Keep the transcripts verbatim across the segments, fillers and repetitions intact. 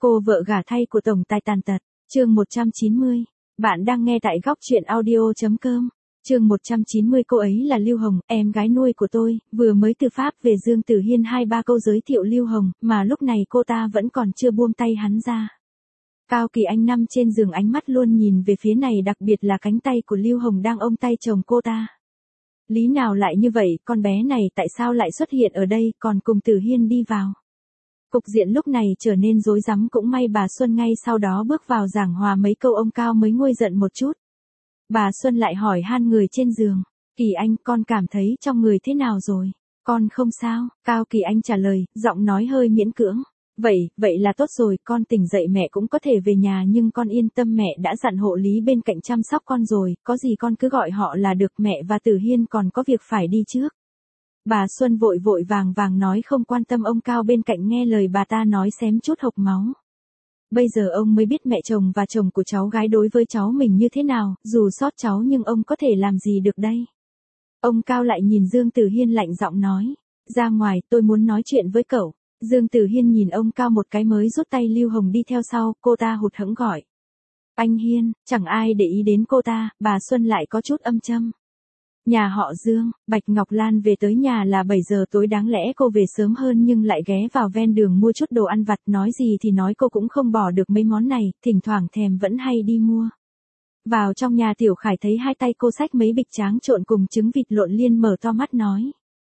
Cô vợ gả thay của tổng tài tàn tật, chương một trăm chín mươi. Bạn đang nghe tại góc truyện audio.com. Chương một trăm chín mươi. Cô ấy là Lưu Hồng, em gái nuôi của tôi, vừa mới từ Pháp về. Dương Tử Hiên hai ba câu giới thiệu Lưu Hồng, mà lúc này cô ta vẫn còn chưa buông tay hắn ra. Cao Kỳ Anh nằm trên giường, ánh mắt luôn nhìn về phía này, đặc biệt là cánh tay của Lưu Hồng đang ôm tay chồng cô ta. Lý nào lại như vậy, con bé này tại sao lại xuất hiện ở đây, còn cùng Tử Hiên đi vào. Cục diện lúc này trở nên rối rắm, cũng may bà Xuân ngay sau đó bước vào giảng hòa mấy câu, ông Cao mới nguôi giận một chút. Bà Xuân lại hỏi han người trên giường, Kỳ Anh, con cảm thấy trong người thế nào rồi? Con không sao, Cao Kỳ Anh trả lời, giọng nói hơi miễn cưỡng. Vậy, vậy là tốt rồi, con tỉnh dậy mẹ cũng có thể về nhà, nhưng con yên tâm, mẹ đã dặn hộ lý bên cạnh chăm sóc con rồi, có gì con cứ gọi họ là được, mẹ và Tử Hiên còn có việc phải đi trước. Bà Xuân vội vội vàng vàng nói, không quan tâm. Ông Cao bên cạnh nghe lời bà ta nói xém chút hộc máu. Bây giờ ông mới biết mẹ chồng và chồng của cháu gái đối với cháu mình như thế nào, dù xót cháu nhưng ông có thể làm gì được đây. Ông Cao lại nhìn Dương Tử Hiên lạnh giọng nói, ra ngoài, tôi muốn nói chuyện với cậu. Dương Tử Hiên nhìn ông Cao một cái mới rút tay. Lưu Hồng đi theo sau, cô ta hụt hẫng gọi. Anh Hiên, chẳng ai để ý đến cô ta, bà Xuân lại có chút âm châm. Nhà họ Dương, Bạch Ngọc Lan về tới nhà là bảy giờ tối, đáng lẽ cô về sớm hơn nhưng lại ghé vào ven đường mua chút đồ ăn vặt, nói gì thì nói cô cũng không bỏ được mấy món này, thỉnh thoảng thèm vẫn hay đi mua. Vào trong nhà, Tiểu Khải thấy hai tay cô xách mấy bịch tráng trộn cùng trứng vịt lộn, liền mở to mắt nói.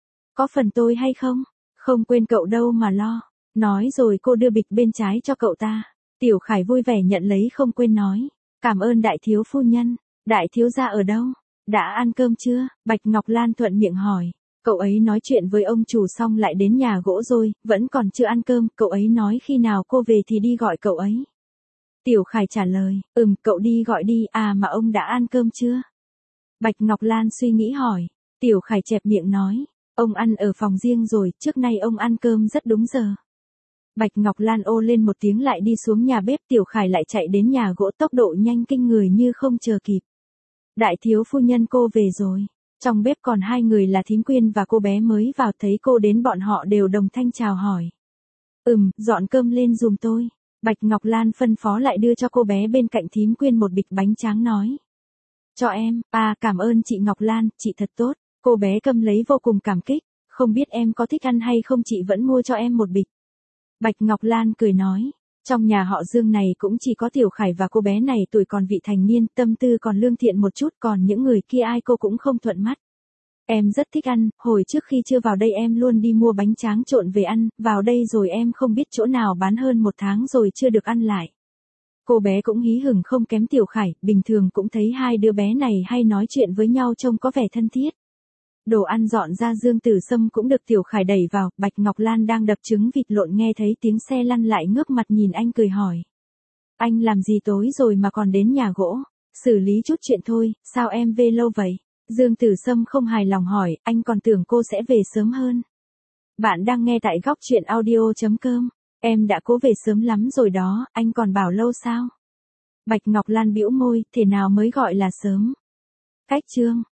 Có phần tôi hay không? Không quên cậu đâu mà lo. Nói rồi cô đưa bịch bên trái cho cậu ta. Tiểu Khải vui vẻ nhận lấy, không quên nói. Cảm ơn đại thiếu phu nhân. Đại thiếu gia ở đâu? Đã ăn cơm chưa? Bạch Ngọc Lan thuận miệng hỏi. Cậu ấy nói chuyện với ông chủ xong lại đến nhà gỗ rồi, vẫn còn chưa ăn cơm, cậu ấy nói khi nào cô về thì đi gọi cậu ấy. Tiểu Khải trả lời, ừm, cậu đi gọi đi. À mà ông đã ăn cơm chưa? Bạch Ngọc Lan suy nghĩ hỏi. Tiểu Khải chẹp miệng nói, ông ăn ở phòng riêng rồi, trước nay ông ăn cơm rất đúng giờ. Bạch Ngọc Lan ô lên một tiếng lại đi xuống nhà bếp. Tiểu Khải lại chạy đến nhà gỗ, tốc độ nhanh kinh người như không chờ kịp. Đại thiếu phu nhân, cô về rồi. Trong bếp còn hai người là Thím Quyên và cô bé mới vào, thấy cô đến bọn họ đều đồng thanh chào hỏi. Ừm, dọn cơm lên giùm tôi. Bạch Ngọc Lan phân phó, lại đưa cho cô bé bên cạnh Thím Quyên một bịch bánh tráng nói. Cho em. À, cảm ơn chị Ngọc Lan, chị thật tốt. Cô bé cầm lấy vô cùng cảm kích. Không biết em có thích ăn hay không, chị vẫn mua cho em một bịch. Bạch Ngọc Lan cười nói. Trong nhà họ Dương này cũng chỉ có Tiểu Khải và cô bé này tuổi còn vị thành niên, tâm tư còn lương thiện một chút, còn những người kia ai cô cũng không thuận mắt. Em rất thích ăn, hồi trước khi chưa vào đây em luôn đi mua bánh tráng trộn về ăn, vào đây rồi em không biết chỗ nào bán hơn một tháng rồi chưa được ăn lại. Cô bé cũng hí hửng không kém Tiểu Khải, bình thường cũng thấy hai đứa bé này hay nói chuyện với nhau, trông có vẻ thân thiết. Đồ ăn dọn ra, Dương Tử Sâm cũng được Tiểu Khải đẩy vào. Bạch Ngọc Lan đang đập trứng vịt lộn, nghe thấy tiếng xe lăn lại ngước mặt nhìn anh cười hỏi. Anh làm gì tối rồi mà còn đến nhà gỗ? Xử lý chút chuyện thôi, sao em về lâu vậy? Dương Tử Sâm không hài lòng hỏi, anh còn tưởng cô sẽ về sớm hơn. Bạn đang nghe tại góc truyện audio.com. Em đã cố về sớm lắm rồi đó, anh còn bảo lâu sao? Bạch Ngọc Lan bĩu môi, thế nào mới gọi là sớm? Cách chương.